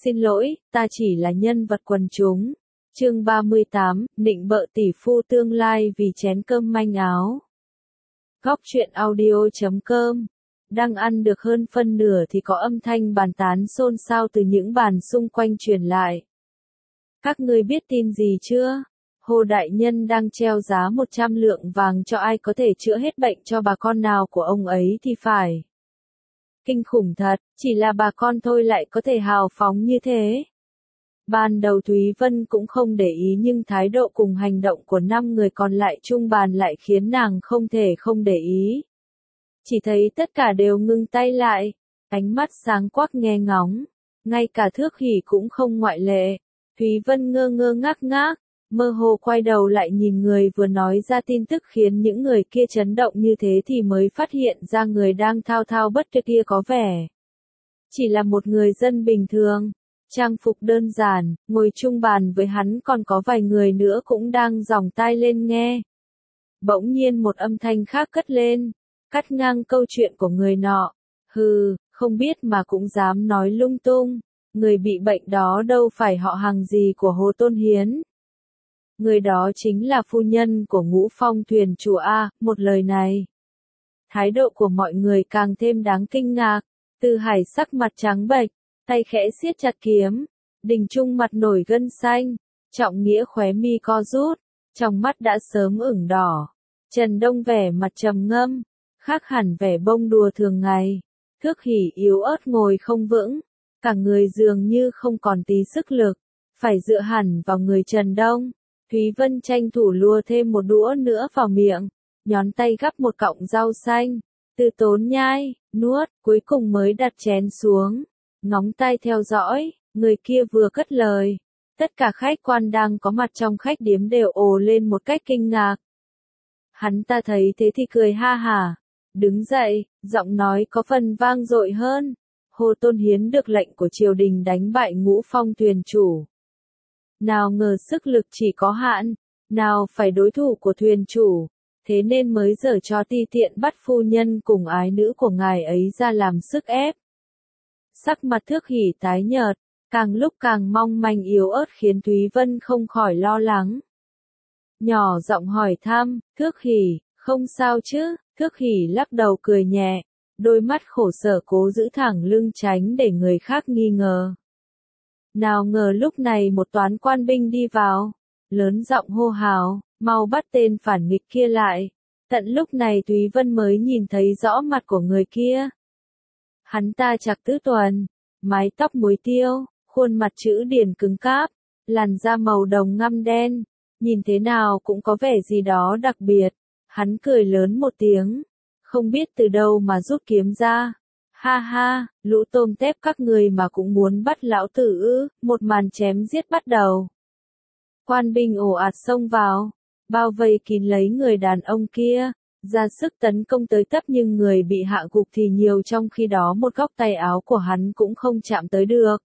Xin lỗi, ta chỉ là nhân vật quần chúng. Chương 38, nịnh bợ tỷ phu tương lai vì chén cơm manh áo. Góc truyện audio.com. Đang ăn được hơn phân nửa thì có âm thanh bàn tán xôn xao từ những bàn xung quanh truyền lại. Các ngươi biết tin gì chưa? Hồ đại nhân đang treo giá 100 lượng vàng cho ai có thể chữa hết bệnh cho bà con nào của ông ấy thì phải. Kinh khủng thật, chỉ là bà con thôi lại có thể hào phóng như thế. Ban đầu Thúy Vân cũng không để ý nhưng thái độ cùng hành động của 5 người còn lại chung bàn lại khiến nàng không thể không để ý. Chỉ thấy tất cả đều ngưng tay lại, ánh mắt sáng quắc nghe ngóng, ngay cả Thước Hỉ cũng không ngoại lệ. Thúy Vân ngơ ngơ ngác ngác, mơ hồ quay đầu lại nhìn người vừa nói ra tin tức khiến những người kia chấn động như thế thì mới phát hiện ra người đang thao thao bất tuyệt kia có vẻ chỉ là một người dân bình thường, trang phục đơn giản, ngồi chung bàn với hắn còn có vài người nữa cũng đang giòng tai lên nghe. Bỗng nhiên một âm thanh khác cất lên, cắt ngang câu chuyện của người nọ. Hừ, không biết mà cũng dám nói lung tung, người bị bệnh đó đâu phải họ hàng gì của Hồ Tôn Hiến. Người đó chính là phu nhân của Ngũ Phong thuyền chủ A. Một lời này, thái độ của mọi người càng thêm đáng kinh ngạc. Từ Hải sắc mặt trắng bệch, tay khẽ siết chặt kiếm. Đình Trung mặt nổi gân xanh, Trọng Nghĩa khóe mi co rút, trong mắt đã sớm ửng đỏ. Trần Đông vẻ mặt trầm ngâm, khác hẳn vẻ bông đùa thường ngày. Thước Hỉ yếu ớt ngồi không vững, cả người dường như không còn tí sức lực, phải dựa hẳn vào người Trần Đông. Thúy Vân tranh thủ lùa thêm một đũa nữa vào miệng, nhón tay gắp một cọng rau xanh, từ tốn nhai, nuốt, cuối cùng mới đặt chén xuống, ngóng tai theo dõi. Người kia vừa cất lời, tất cả khách quan đang có mặt trong khách điếm đều ồ lên một cách kinh ngạc. Hắn ta thấy thế thì cười ha hả, đứng dậy, giọng nói có phần vang dội hơn. Hồ Tôn Hiến được lệnh của triều đình đánh bại Ngũ Phong thuyền chủ. Nào ngờ sức lực chỉ có hạn, nào phải đối thủ của thuyền chủ, thế nên mới dở cho ti tiện bắt phu nhân cùng ái nữ của ngài ấy ra làm sức ép. Sắc mặt Thước Hỉ tái nhợt, càng lúc càng mong manh yếu ớt khiến Thúy Vân không khỏi lo lắng. Nhỏ giọng hỏi thăm, Thước Hỉ, không sao chứ? Thước Hỉ lắc đầu cười nhẹ, đôi mắt khổ sở cố giữ thẳng lưng tránh để người khác nghi ngờ. Nào ngờ lúc này một toán quan binh đi vào, lớn giọng hô hào, mau bắt tên phản nghịch kia lại. Tận lúc này Thúy Vân mới nhìn thấy rõ mặt của người kia. Hắn ta trạc tứ tuần, mái tóc muối tiêu, khuôn mặt chữ điển cứng cáp, làn da màu đồng ngăm đen, nhìn thế nào cũng có vẻ gì đó đặc biệt. Hắn cười lớn một tiếng, không biết từ đâu mà rút kiếm ra. Ha ha, lũ tôm tép các người mà cũng muốn bắt lão tử ư? Một màn chém giết bắt đầu. Quan binh ồ ạt xông vào, bao vây kín lấy người đàn ông kia, ra sức tấn công tới tấp nhưng người bị hạ gục thì nhiều, trong khi đó một góc tay áo của hắn cũng không chạm tới được.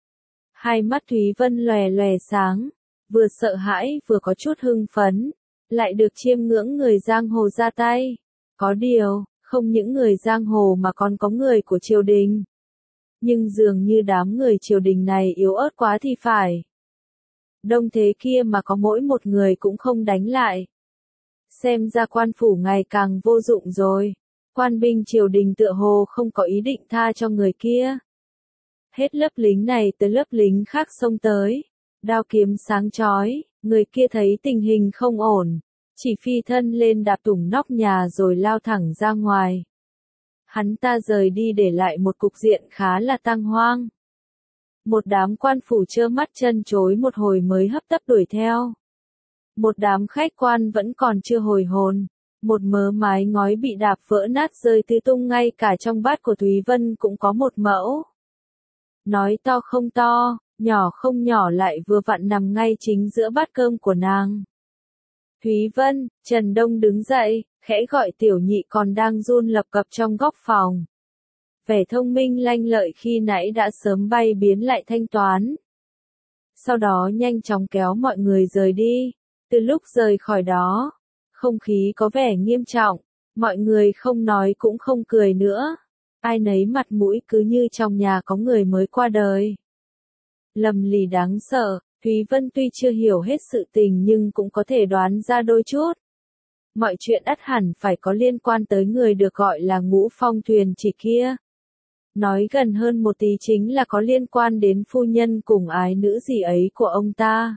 Hai mắt Thúy Vân lòe lòe sáng, vừa sợ hãi vừa có chút hưng phấn, lại được chiêm ngưỡng người giang hồ ra tay. Có điều, không những người giang hồ mà còn có người của triều đình. Nhưng dường như đám người triều đình này yếu ớt quá thì phải. Đông thế kia mà có mỗi một người cũng không đánh lại. Xem ra quan phủ ngày càng vô dụng rồi. Quan binh triều đình tựa hồ không có ý định tha cho người kia. Hết lớp lính này tới lớp lính khác xông tới. Đao kiếm sáng chói, người kia thấy tình hình không ổn. Chỉ phi thân lên đạp tủng nóc nhà rồi lao thẳng ra ngoài. Hắn ta rời đi để lại một cục diện khá là tang hoang. Một đám quan phủ trơ mắt chân chối một hồi mới hấp tấp đuổi theo. Một đám khách quan vẫn còn chưa hồi hồn. Một mớ mái ngói bị đạp vỡ nát rơi tứ tung, ngay cả trong bát của Thúy Vân cũng có một mẫu. Nói to không to, nhỏ không nhỏ lại vừa vặn nằm ngay chính giữa bát cơm của nàng. Thúy Vân, Trần Đông đứng dậy, khẽ gọi Tiểu Nhị còn đang run lập cập trong góc phòng. Vẻ thông minh lanh lợi khi nãy đã sớm bay biến lại thanh toán. Sau đó nhanh chóng kéo mọi người rời đi. Từ lúc rời khỏi đó, không khí có vẻ nghiêm trọng, mọi người không nói cũng không cười nữa. Ai nấy mặt mũi cứ như trong nhà có người mới qua đời. lầm lì đáng sợ, Thúy Vân tuy chưa hiểu hết sự tình nhưng cũng có thể đoán ra đôi chút. Mọi chuyện ắt hẳn phải có liên quan tới người được gọi là Ngũ Phong thuyền chỉ kia. Nói gần hơn một tí chính là có liên quan đến phu nhân cùng ái nữ gì ấy của ông ta.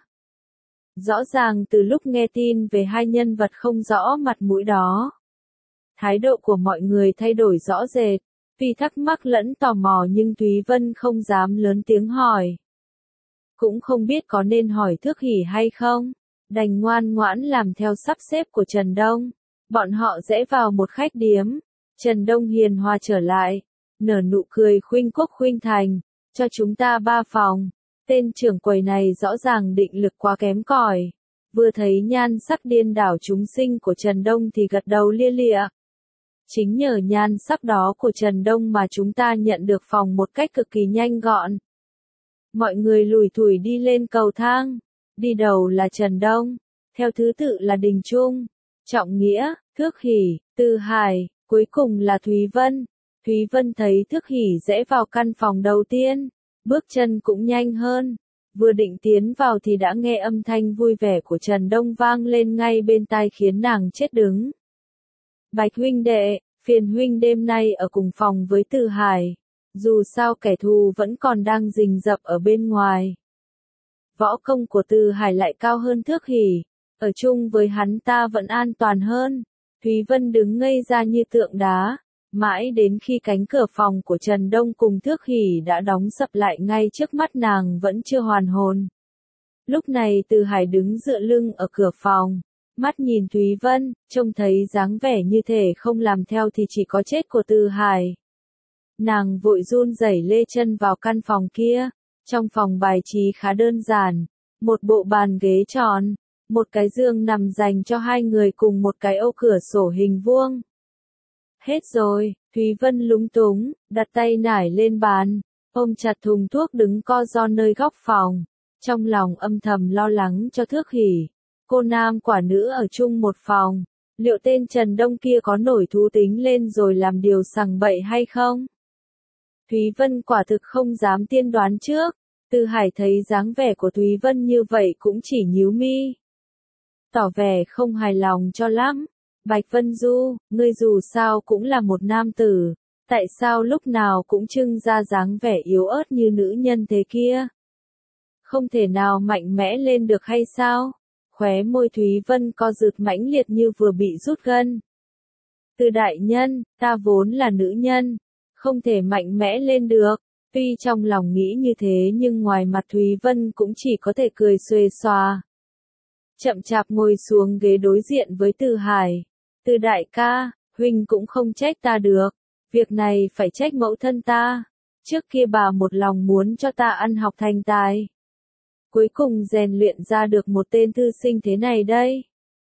Rõ ràng từ lúc nghe tin về hai nhân vật không rõ mặt mũi đó, thái độ của mọi người thay đổi rõ rệt, vì thắc mắc lẫn tò mò nhưng Thúy Vân không dám lớn tiếng hỏi. Cũng không biết có nên hỏi Thước Hỷ hay không, đành ngoan ngoãn làm theo sắp xếp của Trần Đông. Bọn họ rẽ vào một khách điếm, Trần Đông hiền hòa trở lại, nở nụ cười khuynh quốc khuynh thành, cho chúng ta 3 phòng. Tên trưởng quầy này rõ ràng định lực quá kém cỏi. Vừa thấy nhan sắc điên đảo chúng sinh của Trần Đông thì gật đầu lia lịa. Chính nhờ nhan sắc đó của Trần Đông mà chúng ta nhận được phòng một cách cực kỳ nhanh gọn. Mọi người lủi thủi đi lên cầu thang. Đi đầu là Trần Đông, theo thứ tự là Đình Trung, Trọng Nghĩa, Thước Hỷ, Từ Hải, cuối cùng là Thúy Vân. Thúy Vân thấy Thước Hỷ rẽ vào căn phòng đầu tiên, bước chân cũng nhanh hơn. Vừa định tiến vào thì đã nghe âm thanh vui vẻ của Trần Đông vang lên ngay bên tai khiến nàng chết đứng. Bạch huynh đệ, phiền huynh đêm nay ở cùng phòng với Từ Hải. Dù sao kẻ thù vẫn còn đang rình rập ở bên ngoài. Võ công của Từ Hải lại cao hơn Thước Hỷ, ở chung với hắn ta vẫn an toàn hơn. Thúy Vân đứng ngây ra như tượng đá, mãi đến khi cánh cửa phòng của Trần Đông cùng Thước Hỷ đã đóng sập lại ngay trước mắt nàng vẫn chưa hoàn hồn. Lúc này Từ Hải đứng dựa lưng ở cửa phòng, mắt nhìn Thúy Vân, trông thấy dáng vẻ như thể không làm theo thì chỉ có chết của Từ Hải. Nàng vội run rẩy lê chân vào căn phòng kia. Trong phòng bài trí khá đơn giản, một bộ bàn ghế tròn, một cái giường nằm dành cho hai người cùng một cái ô cửa sổ hình vuông. Hết rồi, Thúy Vân lúng túng, đặt tay nải lên bàn, ôm chặt thùng thuốc đứng co ro nơi góc phòng, trong lòng âm thầm lo lắng cho Thước Hỷ. Cô nam quả nữ ở chung một phòng, liệu tên Trần Đông kia có nổi thú tính lên rồi làm điều sằng bậy hay không? Thúy Vân quả thực không dám tiên đoán trước. Từ Hải thấy dáng vẻ của Thúy Vân như vậy cũng chỉ nhíu mi, tỏ vẻ không hài lòng cho lắm. Bạch Vân Du, ngươi dù sao cũng là một nam tử, tại sao lúc nào cũng trưng ra dáng vẻ yếu ớt như nữ nhân thế kia? Không thể nào mạnh mẽ lên được hay sao? Khóe môi Thúy Vân co rụt mãnh liệt như vừa bị rút gân. Từ đại nhân, ta vốn là nữ nhân, không thể mạnh mẽ lên được. Tuy trong lòng nghĩ như thế nhưng ngoài mặt Thúy Vân cũng chỉ có thể cười xuề xòa. Chậm chạp ngồi xuống ghế đối diện với Từ Hải. Từ đại ca, huynh cũng không trách ta được. Việc này phải trách mẫu thân ta. Trước kia bà một lòng muốn cho ta ăn học thành tài. Cuối cùng rèn luyện ra được một tên thư sinh thế này đây.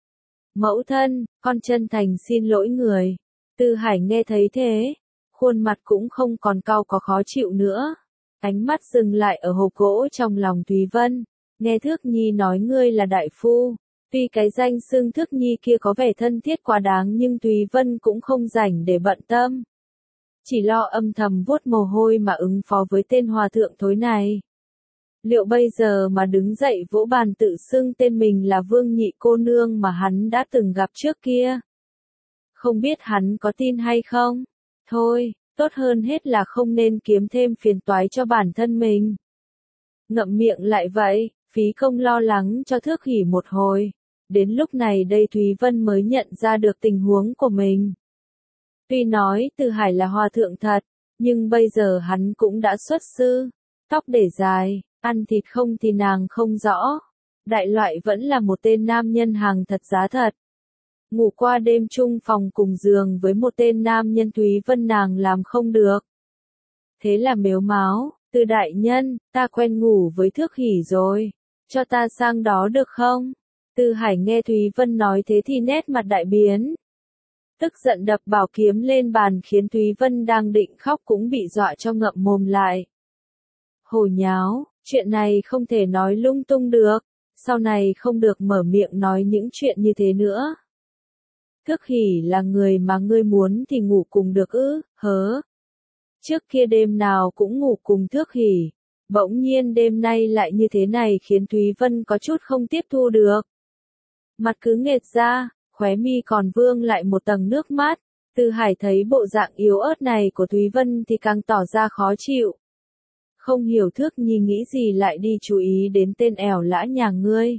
Mẫu thân, con chân thành xin lỗi người. Từ Hải nghe thấy thế, khuôn mặt cũng không còn cau có khó chịu nữa. Ánh mắt dừng lại ở hộp gỗ trong lòng Thúy Vân. Nghe Thước Nhi nói ngươi là đại phu. Tuy cái danh xưng Thước Nhi kia có vẻ thân thiết quá đáng nhưng Thúy Vân cũng không rảnh để bận tâm. Chỉ lo âm thầm vuốt mồ hôi mà ứng phó với tên hòa thượng thối này. Liệu bây giờ mà đứng dậy vỗ bàn tự xưng tên mình là Vương Nhị cô nương mà hắn đã từng gặp trước kia? Không biết hắn có tin hay không? Thôi, tốt hơn hết là không nên kiếm thêm phiền toái cho bản thân mình. Ngậm miệng lại vậy, phí công lo lắng cho Thước Hỷ một hồi. Đến lúc này đây Thúy Vân mới nhận ra được tình huống của mình. Tuy nói Từ Hải là hòa thượng thật, nhưng bây giờ hắn cũng đã xuất sư. Tóc để dài, ăn thịt không thì nàng không rõ. Đại loại vẫn là một tên nam nhân hàng thật giá thật. Ngủ qua đêm chung phòng cùng giường với một tên nam nhân Thúy Vân nàng làm không được. Thế là mếu máo, Từ đại nhân, ta quen ngủ với Thước Hỷ rồi. Cho ta sang đó được không? Từ Hải nghe Thúy Vân nói thế thì nét mặt đại biến. Tức giận đập bảo kiếm lên bàn khiến Thúy Vân đang định khóc cũng bị dọa cho ngậm mồm lại. Hồ nháo, chuyện này không thể nói lung tung được. Sau này không được mở miệng nói những chuyện như thế nữa. Thước Hỷ là người mà ngươi muốn thì ngủ cùng được ư, hớ. Trước kia đêm nào cũng ngủ cùng Thước Hỷ. Bỗng nhiên đêm nay lại như thế này khiến Thúy Vân có chút không tiếp thu được. Mặt cứ nghệt ra, khóe mi còn vương lại một tầng nước mắt. Từ Hải thấy bộ dạng yếu ớt này của Thúy Vân thì càng tỏ ra khó chịu. Không hiểu Thước Nhi nghĩ gì lại đi chú ý đến tên ẻo lã nhà ngươi.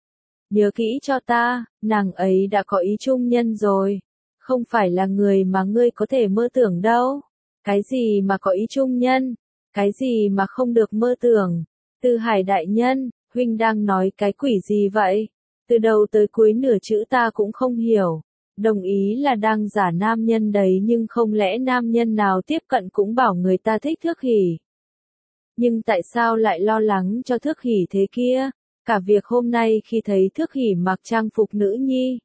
Nhớ kỹ cho ta, nàng ấy đã có ý trung nhân rồi. Không phải là người mà ngươi có thể mơ tưởng đâu. Cái gì mà có ý trung nhân? Cái gì mà không được mơ tưởng? Từ Hải đại nhân, huynh đang nói cái quỷ gì vậy? Từ đầu tới cuối nửa chữ ta cũng không hiểu. Đồng ý là đang giả nam nhân đấy nhưng không lẽ nam nhân nào tiếp cận cũng bảo người ta thích Thước Hỉ. Nhưng tại sao lại lo lắng cho Thước Hỉ thế kia? Cả việc hôm nay khi thấy Thước Hỉ mặc trang phục nữ nhi.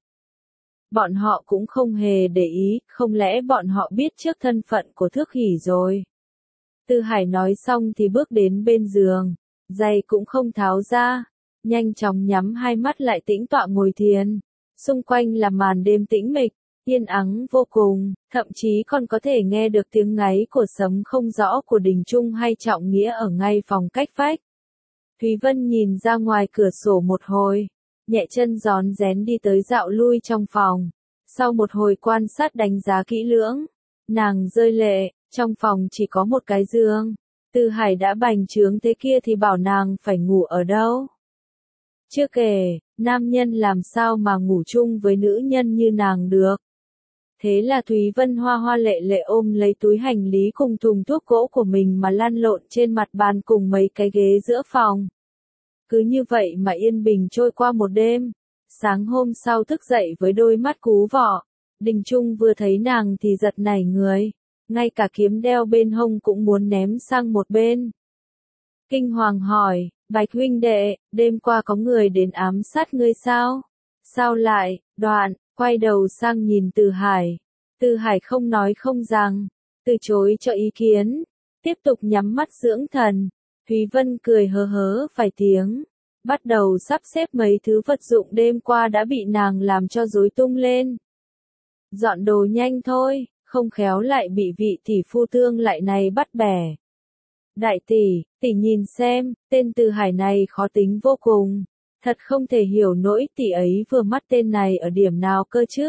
Bọn họ cũng không hề để ý, không lẽ bọn họ biết trước thân phận của Thước Hỉ rồi. Từ Hải nói xong thì bước đến bên giường, giày cũng không tháo ra, nhanh chóng nhắm hai mắt lại tĩnh tọa ngồi thiền. Xung quanh là màn đêm tĩnh mịch, yên ắng vô cùng, thậm chí còn có thể nghe được tiếng ngáy của sấm không rõ của Đình Trung hay Trọng Nghĩa ở ngay phòng cách vách. Thúy Vân nhìn ra ngoài cửa sổ một hồi, nhẹ chân rón rén đi tới dạo lui trong phòng. Sau một hồi quan sát đánh giá kỹ lưỡng, nàng rơi lệ, trong phòng chỉ có một cái giường. Từ Hải đã bành trướng thế kia thì bảo nàng phải ngủ ở đâu. Chưa kể, nam nhân làm sao mà ngủ chung với nữ nhân như nàng được. Thế là Thúy Vân hoa hoa lệ lệ ôm lấy túi hành lý cùng thùng thuốc gỗ của mình mà lăn lộn trên mặt bàn cùng mấy cái ghế giữa phòng. Cứ như vậy mà yên bình trôi qua một đêm. Sáng hôm sau thức dậy với đôi mắt cú vọ, Đình Trung vừa thấy nàng thì giật nảy người. Ngay cả kiếm đeo bên hông cũng muốn ném sang một bên. Kinh hoàng hỏi, Bạch huynh đệ, đêm qua có người đến ám sát ngươi sao? Sao lại? Đoạn, quay đầu sang nhìn Từ Hải. Từ Hải không nói không rằng, từ chối cho ý kiến, tiếp tục nhắm mắt dưỡng thần. Thúy Vân cười hớ hớ vài tiếng, bắt đầu sắp xếp mấy thứ vật dụng đêm qua đã bị nàng làm cho rối tung lên. Dọn đồ nhanh thôi, không khéo lại bị vị tỷ phu tương lại này bắt bẻ. Đại tỷ, tỷ nhìn xem, tên Từ Hải này khó tính vô cùng. Thật không thể hiểu nổi tỷ ấy vừa mắt tên này ở điểm nào cơ chứ.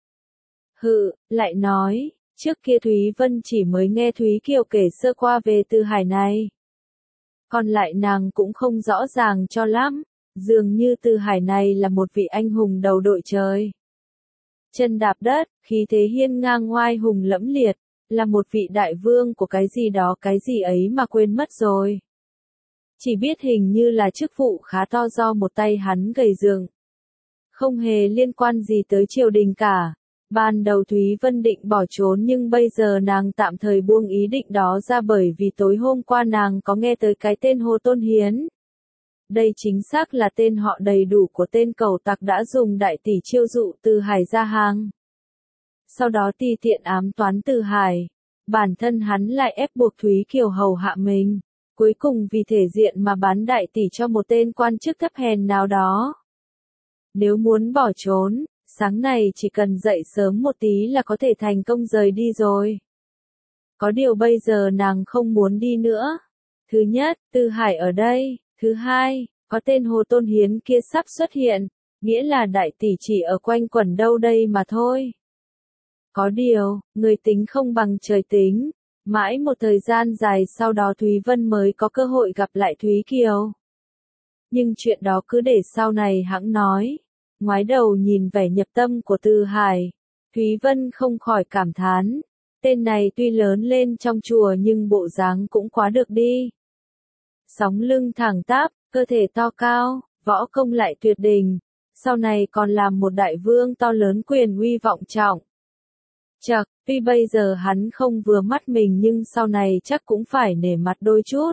Hự, lại nói, trước kia Thúy Vân chỉ mới nghe Thúy Kiều kể sơ qua về Từ Hải này. Còn lại nàng cũng không rõ ràng cho lắm, dường như Từ Hải này là một vị anh hùng đầu đội trời. Chân đạp đất, khí thế hiên ngang oai hùng lẫm liệt, là một vị đại vương của cái gì đó cái gì ấy mà quên mất rồi. Chỉ biết hình như là chức vụ khá to do một tay hắn gầy dựng. Không hề liên quan gì tới triều đình cả. Ban đầu Thúy Vân định bỏ trốn nhưng bây giờ nàng tạm thời buông ý định đó ra bởi vì tối hôm qua nàng có nghe tới cái tên Hồ Tôn Hiến. Đây chính xác là tên họ đầy đủ của tên cẩu tặc đã dùng đại tỷ chiêu dụ Từ Hải ra hàng. Sau đó tùy tiện ám toán Từ Hải. Bản thân hắn lại ép buộc Thúy Kiều hầu hạ mình. Cuối cùng vì thể diện mà bán đại tỷ cho một tên quan chức thấp hèn nào đó. Nếu muốn bỏ trốn, sáng này chỉ cần dậy sớm một tí là có thể thành công rời đi rồi. Có điều bây giờ nàng không muốn đi nữa. Thứ nhất, Từ Hải ở đây. Thứ hai, có tên Hồ Tôn Hiến kia sắp xuất hiện. Nghĩa là đại tỷ chỉ ở quanh quẩn đâu đây mà thôi. Có điều, người tính không bằng trời tính. Mãi một thời gian dài sau đó Thúy Vân mới có cơ hội gặp lại Thúy Kiều. Nhưng chuyện đó cứ để sau này hẵng nói. Ngoái đầu nhìn vẻ nhập tâm của Từ Hải, Thúy Vân không khỏi cảm thán. Tên này tuy lớn lên trong chùa nhưng bộ dáng cũng quá được đi. Sóng lưng thẳng tắp, cơ thể to cao, võ công lại tuyệt đỉnh. Sau này còn làm một đại vương to lớn quyền uy vọng trọng. Chậc, tuy bây giờ hắn không vừa mắt mình nhưng sau này chắc cũng phải nể mặt đôi chút.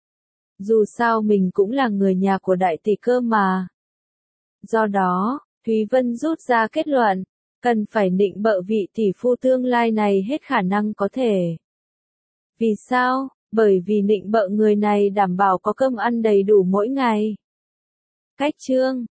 Dù sao mình cũng là người nhà của đại tỷ cơ mà. Do đó, Thúy Vân rút ra kết luận, cần phải nịnh bợ vị tỷ phu tương lai này hết khả năng có thể. Vì sao? Bởi vì nịnh bợ người này đảm bảo có cơm ăn đầy đủ mỗi ngày. Cách chương